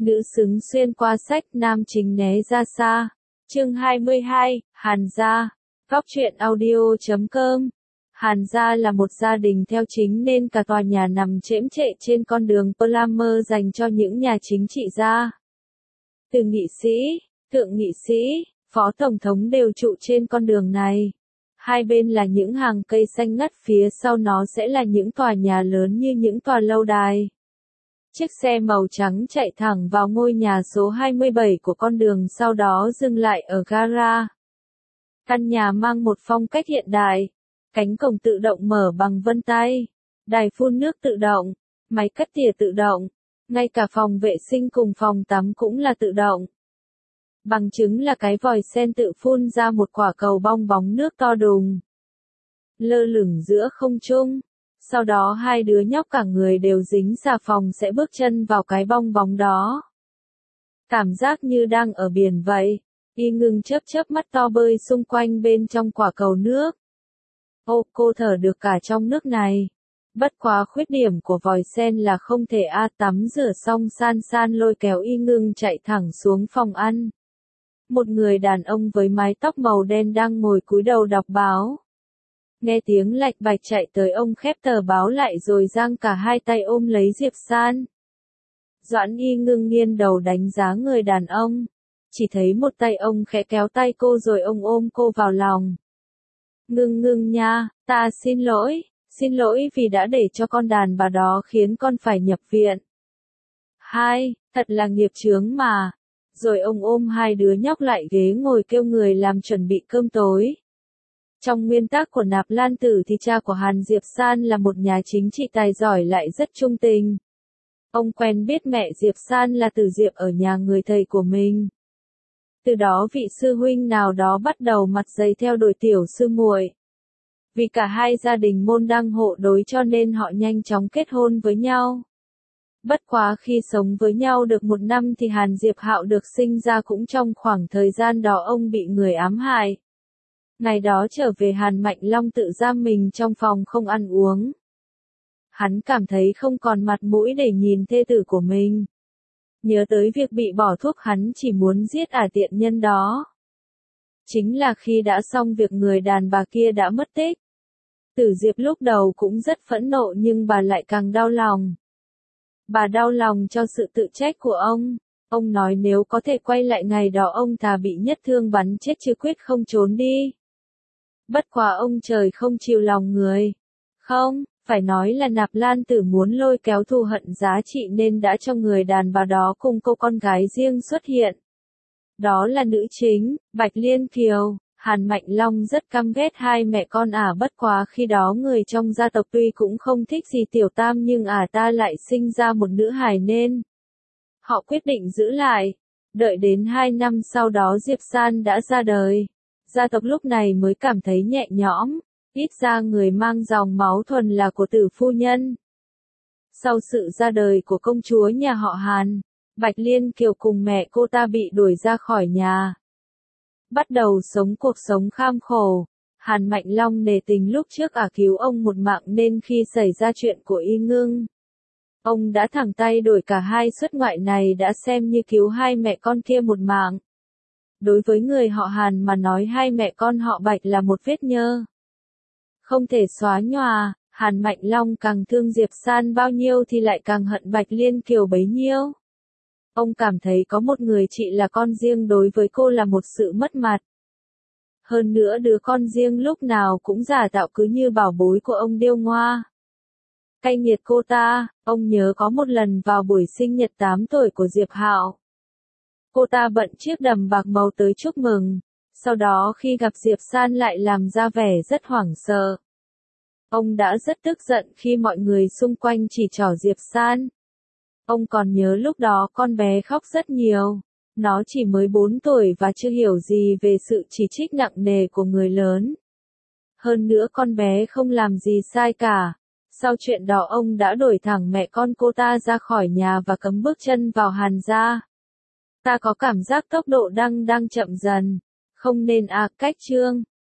Nữ xứng xuyên qua sách, nam chính né ra xa. Chương 22, Hàn gia. Góc truyện audio.com. Hàn gia là một gia đình theo chính nên cả tòa nhà nằm chễm chệ trên con đường Palamer dành cho những nhà chính trị gia. Từ nghị sĩ, thượng nghị sĩ, phó tổng thống đều trụ trên con đường này. Hai bên là những hàng cây xanh ngắt, phía sau nó sẽ là những tòa nhà lớn như những tòa lâu đài. Chiếc xe màu trắng chạy thẳng vào ngôi nhà số 27 của con đường, sau đó dừng lại ở gara. Căn nhà mang một phong cách hiện đại. Cánh cổng tự động mở bằng vân tay. Đài phun nước tự động. Máy cắt tỉa tự động. Ngay cả phòng vệ sinh cùng phòng tắm cũng là tự động. Bằng chứng là cái vòi sen tự phun ra một quả cầu bong bóng nước to đùng, lơ lửng giữa không trung. Sau đó hai đứa nhóc cả người đều dính xà phòng sẽ bước chân vào cái bong bóng đó. Cảm giác như đang ở biển vậy. Y ngưng chớp chớp mắt to bơi xung quanh bên trong quả cầu nước. Ô, cô thở được cả trong nước này. Bất quá khuyết điểm của vòi sen là không thể tắm rửa xong san lôi kéo Y ngưng chạy thẳng xuống phòng ăn. Một người đàn ông với mái tóc màu đen đang ngồi cúi đầu đọc báo. Nghe tiếng lạch bạch chạy tới, ông khép tờ báo lại rồi giang cả hai tay ôm lấy Diệp San. Doãn Y ngưng nghiêng đầu đánh giá người đàn ông. Chỉ thấy một tay ông khẽ kéo tay cô rồi ông ôm cô vào lòng. Ngưng nha, ta xin lỗi vì đã để cho con đàn bà đó khiến con phải nhập viện. Thật là nghiệp chướng mà. Rồi ông ôm hai đứa nhóc lại ghế ngồi kêu người làm chuẩn bị cơm tối. Trong nguyên tắc của Nạp Lan Tử thì cha của Hàn Diệp San là một nhà chính trị tài giỏi lại rất trung tình. Ông quen biết mẹ Diệp San là Tử Diệp ở nhà người thầy của mình. Từ đó vị sư huynh nào đó bắt đầu mặt dày theo đuổi tiểu sư muội. Vì cả hai gia đình môn đăng hộ đối cho nên họ nhanh chóng kết hôn với nhau. Bất quá khi sống với nhau được một năm thì Hàn Diệp Hạo được sinh ra, cũng trong khoảng thời gian đó ông bị người ám hại. Ngày đó trở về Hàn Mạnh Long tự giam mình trong phòng không ăn uống. Hắn cảm thấy không còn mặt mũi để nhìn thê tử của mình. Nhớ tới việc bị bỏ thuốc, hắn chỉ muốn giết tiện nhân đó. Chính là khi đã xong việc người đàn bà kia đã mất tích. Tử Diệp lúc đầu cũng rất phẫn nộ nhưng bà lại càng đau lòng. Bà đau lòng cho sự tự trách của ông. Ông nói nếu có thể quay lại ngày đó ông thà bị nhất thương bắn chết chứ quyết không trốn đi. Bất quá ông trời không chiều lòng người. Không, phải nói là Nạp Lan Tử muốn lôi kéo thù hận giá trị nên đã cho người đàn bà đó cùng cô con gái riêng xuất hiện. Đó là nữ chính, Bạch Liên Kiều. Hàn Mạnh Long rất căm ghét hai mẹ con bất quá khi đó người trong gia tộc tuy cũng không thích gì Tiểu Tam nhưng ta lại sinh ra một nữ hài nên họ quyết định giữ lại. Đợi đến 2 năm sau đó Diệp San đã ra đời. Gia tộc lúc này mới cảm thấy nhẹ nhõm, ít ra người mang dòng máu thuần là của Tử phu nhân. Sau sự ra đời của công chúa nhà họ Hàn, Bạch Liên Kiều cùng mẹ cô ta bị đuổi ra khỏi nhà. Bắt đầu sống cuộc sống kham khổ. Hàn Mạnh Long nể tình lúc trước cứu ông một mạng nên khi xảy ra chuyện của Y ngưng, ông đã thẳng tay đổi cả hai xuất ngoại này đã xem như cứu hai mẹ con kia một mạng. Đối với người họ Hàn mà nói hai mẹ con họ Bạch là một vết nhơ không thể xóa nhòa. Hàn Mạnh Long càng thương Diệp San bao nhiêu thì lại càng hận Bạch Liên Kiều bấy nhiêu. Ông cảm thấy có một người chị là con riêng đối với cô là một sự mất mặt. Hơn nữa đứa con riêng lúc nào cũng giả tạo cứ như bảo bối của ông điêu ngoa. Cay nghiệt cô ta. Ông nhớ có một lần vào buổi sinh nhật 8 tuổi của Diệp Hạo, cô ta bận chiếc đầm bạc màu tới chúc mừng. Sau đó khi gặp Diệp San lại làm ra vẻ rất hoảng sợ. Ông đã rất tức giận khi mọi người xung quanh chỉ trỏ Diệp San. Ông còn nhớ lúc đó con bé khóc rất nhiều. Nó chỉ mới 4 tuổi và chưa hiểu gì về sự chỉ trích nặng nề của người lớn. Hơn nữa con bé không làm gì sai cả. Sau chuyện đó ông đã đuổi thẳng mẹ con cô ta ra khỏi nhà và cấm bước chân vào Hàn gia. Ta có cảm giác tốc độ đang chậm dần. Không nên cách chương.